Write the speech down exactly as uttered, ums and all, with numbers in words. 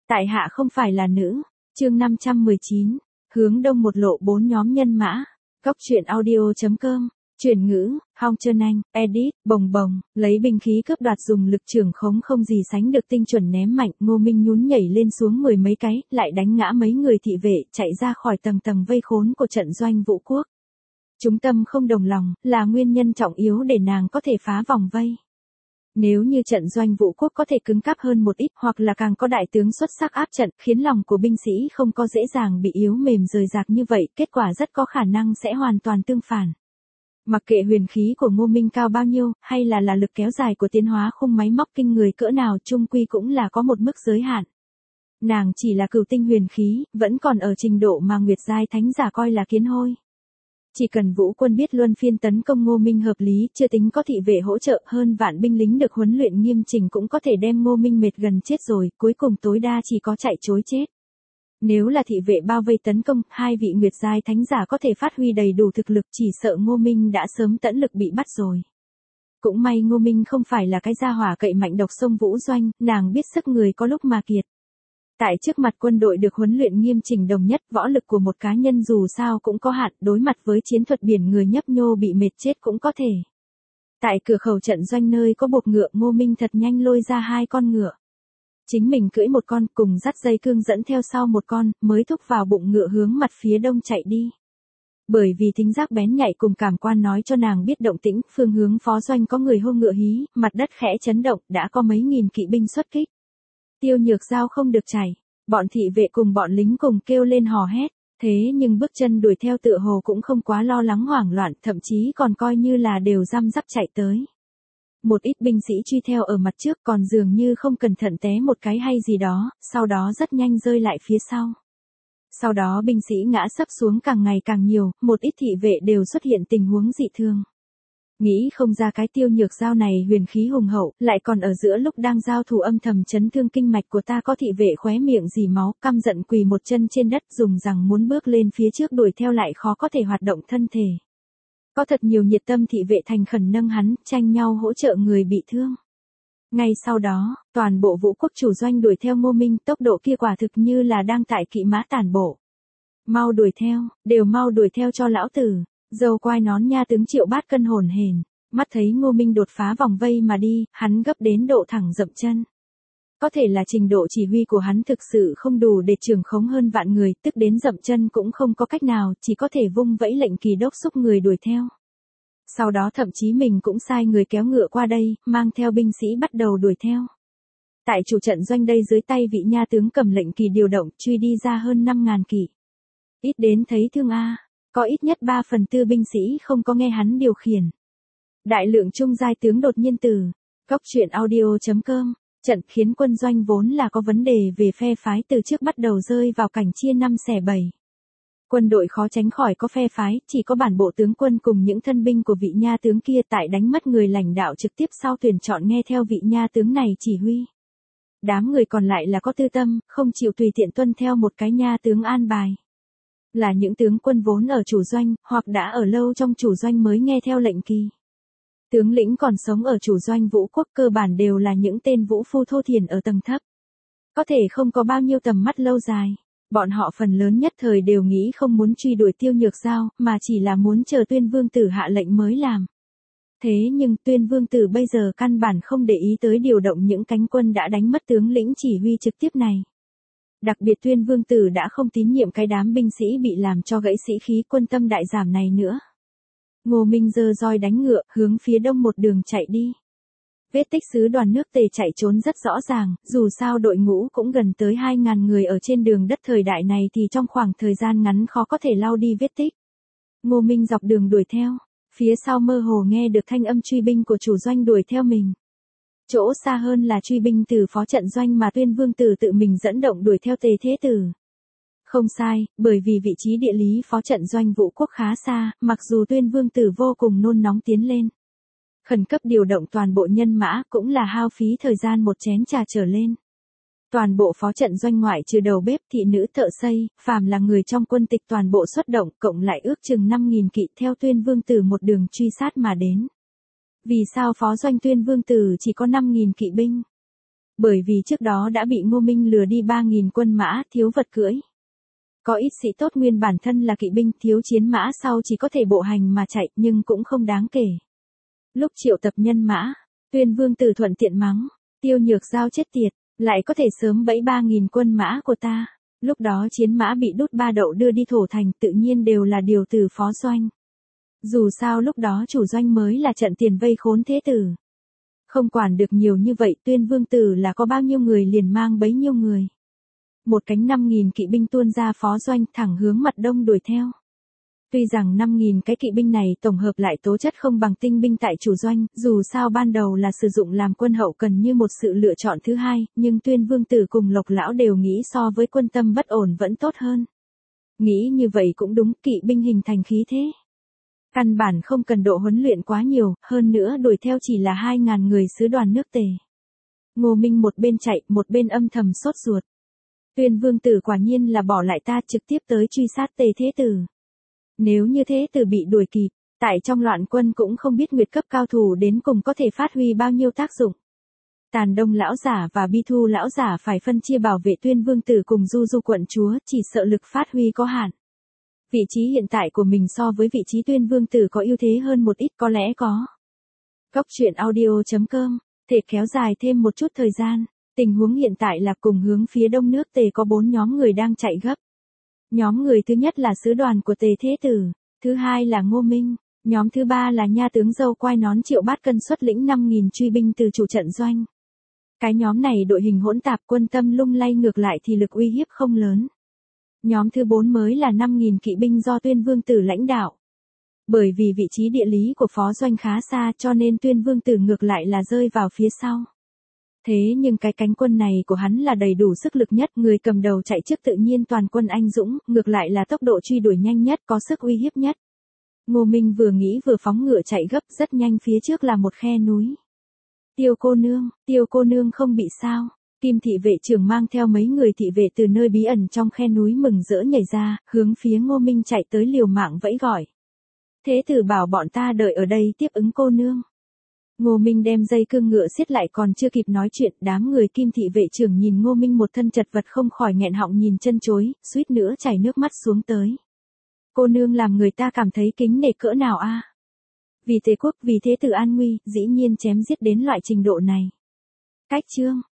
Tại hạ không phải là nữ. Chương năm trăm mười chín, hướng đông một lộ bốn nhóm nhân mã. Góc truyện audio chấm com. Chuyển ngữ, Hong Trơn Anh, edit, bồng bồng, lấy binh khí cướp đoạt dùng lực trưởng khống không gì sánh được tinh chuẩn ném mạnh, Ngô Minh nhún nhảy lên xuống mười mấy cái, lại đánh ngã mấy người thị vệ, chạy ra khỏi tầng tầng vây khốn của trận doanh Vũ Quốc. Chúng tâm không đồng lòng, là nguyên nhân trọng yếu để nàng có thể phá vòng vây. Nếu như trận doanh Vũ Quốc có thể cứng cáp hơn một ít, hoặc là càng có đại tướng xuất sắc áp trận, khiến lòng của binh sĩ không có dễ dàng bị yếu mềm rời rạc như vậy, kết quả rất có khả năng sẽ hoàn toàn tương phản. Mặc kệ huyền khí của Ngô Minh cao bao nhiêu, hay là là lực kéo dài của tiến hóa khung máy móc kinh người cỡ nào, chung quy cũng là có một mức giới hạn. Nàng chỉ là cửu tinh huyền khí, vẫn còn ở trình độ mà Nguyệt giai thánh giả coi là kiến hôi. Chỉ cần Vũ quân biết luân phiên tấn công Ngô Minh hợp lý, chưa tính có thị vệ hỗ trợ, hơn vạn binh lính được huấn luyện nghiêm chỉnh cũng có thể đem Ngô Minh mệt gần chết rồi, cuối cùng tối đa chỉ có chạy trối chết. Nếu là thị vệ bao vây tấn công, hai vị Nguyệt giai thánh giả có thể phát huy đầy đủ thực lực, chỉ sợ Ngô Minh đã sớm tẫn lực bị bắt rồi. Cũng may Ngô Minh không phải là cái gia hỏa cậy mạnh độc sông Vũ Doanh, nàng biết sức người có lúc mà kiệt. Tại trước mặt quân đội được huấn luyện nghiêm chỉnh đồng nhất, võ lực của một cá nhân dù sao cũng có hạn, đối mặt với chiến thuật biển người nhấp nhô bị mệt chết cũng có thể. Tại cửa khẩu trận doanh nơi có buộc ngựa, Ngô Minh thật nhanh lôi ra hai con ngựa. Chính mình cưỡi một con, cùng dắt dây cương dẫn theo sau một con, mới thúc vào bụng ngựa hướng mặt phía đông chạy đi. Bởi vì thính giác bén nhạy cùng cảm quan nói cho nàng biết động tĩnh, phương hướng phó doanh có người hô ngựa hí, mặt đất khẽ chấn động, đã có mấy nghìn kỵ binh xuất kích. Tiêu Nhược Giao không được chảy, bọn thị vệ cùng bọn lính cùng kêu lên hò hét, thế nhưng bước chân đuổi theo tựa hồ cũng không quá lo lắng hoảng loạn, thậm chí còn coi như là đều răm rắp chạy tới. Một ít binh sĩ truy theo ở mặt trước, còn dường như không cẩn thận té một cái hay gì đó, sau đó rất nhanh rơi lại phía sau. Sau đó binh sĩ ngã sấp xuống càng ngày càng nhiều, một ít thị vệ đều xuất hiện tình huống dị thường. Nghĩ không ra cái Tiêu Nhược Giao này huyền khí hùng hậu, lại còn ở giữa lúc đang giao thủ âm thầm chấn thương kinh mạch của ta, có thị vệ khóe miệng dì máu, căm giận quỳ một chân trên đất, dùng rằng muốn bước lên phía trước đuổi theo lại khó có thể hoạt động thân thể. Có thật nhiều nhiệt tâm thị vệ thành khẩn nâng hắn, tranh nhau hỗ trợ người bị thương. Ngay sau đó, toàn bộ Vũ Quốc chủ doanh đuổi theo Ngô Minh, tốc độ kia quả thực như là đang tại kỵ mã tản bộ. Mau đuổi theo, đều mau đuổi theo cho lão tử. Dâu quai nón nha tướng Triệu Bát Cân hồn hển, mắt thấy Ngô Minh đột phá vòng vây mà đi, hắn gấp đến độ thẳng dậm chân. Có thể là trình độ chỉ huy của hắn thực sự không đủ để trưởng khống hơn vạn người, tức đến dậm chân cũng không có cách nào, chỉ có thể vung vẫy lệnh kỳ đốc xúc người đuổi theo. Sau đó thậm chí mình cũng sai người kéo ngựa qua đây, mang theo binh sĩ bắt đầu đuổi theo. Tại chủ trận doanh đây dưới tay vị nha tướng cầm lệnh kỳ điều động, truy đi ra hơn năm ngàn kỵ. Ít đến thấy thương a, có ít nhất ba phần tư binh sĩ không có nghe hắn điều khiển. Đại lượng trung giai tướng đột nhiên từ góc truyện audio chấm com. Trận khiến quân doanh vốn là có vấn đề về phe phái từ trước bắt đầu rơi vào cảnh chia năm xẻ bảy. Quân đội khó tránh khỏi có phe phái, chỉ có bản bộ tướng quân cùng những thân binh của vị nha tướng kia tại đánh mất người lãnh đạo trực tiếp sau tuyển chọn nghe theo vị nha tướng này chỉ huy. Đám người còn lại là có tư tâm, không chịu tùy tiện tuân theo một cái nha tướng an bài. Là những tướng quân vốn ở chủ doanh, hoặc đã ở lâu trong chủ doanh mới nghe theo lệnh kỳ. Tướng lĩnh còn sống ở chủ doanh Vũ Quốc cơ bản đều là những tên vũ phu thô thiển ở tầng thấp. Có thể không có bao nhiêu tầm mắt lâu dài. Bọn họ phần lớn nhất thời đều nghĩ không muốn truy đuổi Tiêu Nhược Giao, mà chỉ là muốn chờ Tuyên Vương Tử hạ lệnh mới làm. Thế nhưng Tuyên Vương Tử bây giờ căn bản không để ý tới điều động những cánh quân đã đánh mất tướng lĩnh chỉ huy trực tiếp này. Đặc biệt Tuyên Vương Tử đã không tín nhiệm cái đám binh sĩ bị làm cho gãy sĩ khí quân tâm đại giảm này nữa. Ngô Minh giơ roi đánh ngựa, hướng phía đông một đường chạy đi. Vết tích sứ đoàn nước Tề chạy trốn rất rõ ràng, dù sao đội ngũ cũng gần tới hai ngàn người ở trên đường đất thời đại này thì trong khoảng thời gian ngắn khó có thể lau đi vết tích. Ngô Minh dọc đường đuổi theo, phía sau mơ hồ nghe được thanh âm truy binh của chủ doanh đuổi theo mình. Chỗ xa hơn là truy binh từ phó trận doanh mà Tuyên Vương Tử tự mình dẫn động đuổi theo Tề Thế Tử. Không sai, bởi vì vị trí địa lý phó trận doanh Vũ Quốc khá xa, mặc dù Tuyên Vương Tử vô cùng nôn nóng tiến lên. Khẩn cấp điều động toàn bộ nhân mã cũng là hao phí thời gian một chén trà trở lên. Toàn bộ phó trận doanh ngoại trừ đầu bếp, thị nữ, thợ xây, phàm là người trong quân tịch toàn bộ xuất động, cộng lại ước chừng năm nghìn kỵ theo Tuyên Vương Tử một đường truy sát mà đến. Vì sao phó doanh Tuyên Vương Tử chỉ có năm nghìn kỵ binh? Bởi vì trước đó đã bị Ngô Minh lừa đi ba nghìn quân mã, thiếu vật cưỡi. Có ít sĩ tốt nguyên bản thân là kỵ binh, thiếu chiến mã sau chỉ có thể bộ hành mà chạy, nhưng cũng không đáng kể. Lúc triệu tập nhân mã, Tuyên Vương Tử thuận tiện mắng, Tiêu Nhược Giao chết tiệt, lại có thể sớm bẫy ba nghìn quân mã của ta. Lúc đó chiến mã bị đút ba đậu đưa đi thổ thành tự nhiên đều là điều từ phó doanh. Dù sao lúc đó chủ doanh mới là trận tiền vây khốn thế tử. Không quản được nhiều như vậy, Tuyên Vương Tử là có bao nhiêu người liền mang bấy nhiêu người. Một cánh năm nghìn kỵ binh tuôn ra phó doanh thẳng hướng mặt đông đuổi theo. Tuy rằng năm nghìn cái kỵ binh này tổng hợp lại tố chất không bằng tinh binh tại chủ doanh, dù sao ban đầu là sử dụng làm quân hậu cần như một sự lựa chọn thứ hai, nhưng Tuyên Vương Tử cùng Lộc Lão đều nghĩ so với quân tâm bất ổn vẫn tốt hơn. Nghĩ như vậy cũng đúng, kỵ binh hình thành khí thế. Căn bản không cần độ huấn luyện quá nhiều, hơn nữa đuổi theo chỉ là hai ngàn người sứ đoàn nước Tề. Ngô Minh một bên chạy, một bên âm thầm sốt ruột. Tuyên Vương Tử quả nhiên là bỏ lại ta trực tiếp tới truy sát Tề Thế Tử. Nếu như Thế Tử bị đuổi kịp, tại trong loạn quân cũng không biết nguyệt cấp cao thủ đến cùng có thể phát huy bao nhiêu tác dụng. Tàn Đông lão giả và Bi Thu lão giả phải phân chia bảo vệ Tuyên Vương Tử cùng Du Du quận chúa, chỉ sợ lực phát huy có hạn. Vị trí hiện tại của mình so với vị trí Tuyên Vương Tử có ưu thế hơn một ít, có lẽ có. Góc truyện audio chấm com, thể kéo dài thêm một chút thời gian. Tình huống hiện tại là cùng hướng phía đông nước Tề có bốn nhóm người đang chạy gấp. Nhóm người thứ nhất là sứ đoàn của Tề Thế Tử, thứ hai là Ngô Minh, nhóm thứ ba là nha tướng dâu quai nón Triệu Bát Cân xuất lĩnh năm nghìn truy binh từ chủ trận doanh. Cái nhóm này đội hình hỗn tạp, quân tâm lung lay, ngược lại thì lực uy hiếp không lớn. Nhóm thứ bốn mới là năm nghìn kỵ binh do Tuyên Vương Tử lãnh đạo. Bởi vì vị trí địa lý của phó doanh khá xa cho nên Tuyên Vương Tử ngược lại là rơi vào phía sau. Thế nhưng cái cánh quân này của hắn là đầy đủ sức lực nhất, người cầm đầu chạy trước tự nhiên toàn quân anh dũng, ngược lại là tốc độ truy đuổi nhanh nhất, có sức uy hiếp nhất. Ngô Minh vừa nghĩ vừa phóng ngựa chạy gấp, rất nhanh phía trước là một khe núi. Tiêu cô nương, Tiêu cô nương không bị sao? Kim thị vệ trưởng mang theo mấy người thị vệ từ nơi bí ẩn trong khe núi mừng rỡ nhảy ra, hướng phía Ngô Minh chạy tới liều mạng vẫy gọi. Thế tử bảo bọn ta đợi ở đây tiếp ứng cô nương. Ngô Minh đem dây cương ngựa siết lại, còn chưa kịp nói chuyện, đám người Kim thị vệ trưởng nhìn Ngô Minh một thân chật vật không khỏi nghẹn họng nhìn chân chối, suýt nữa chảy nước mắt xuống tới. Cô nương làm người ta cảm thấy kính nể cỡ nào a? Vì Tề quốc, vì thế tử an nguy, dĩ nhiên chém giết đến loại trình độ này. Cách chương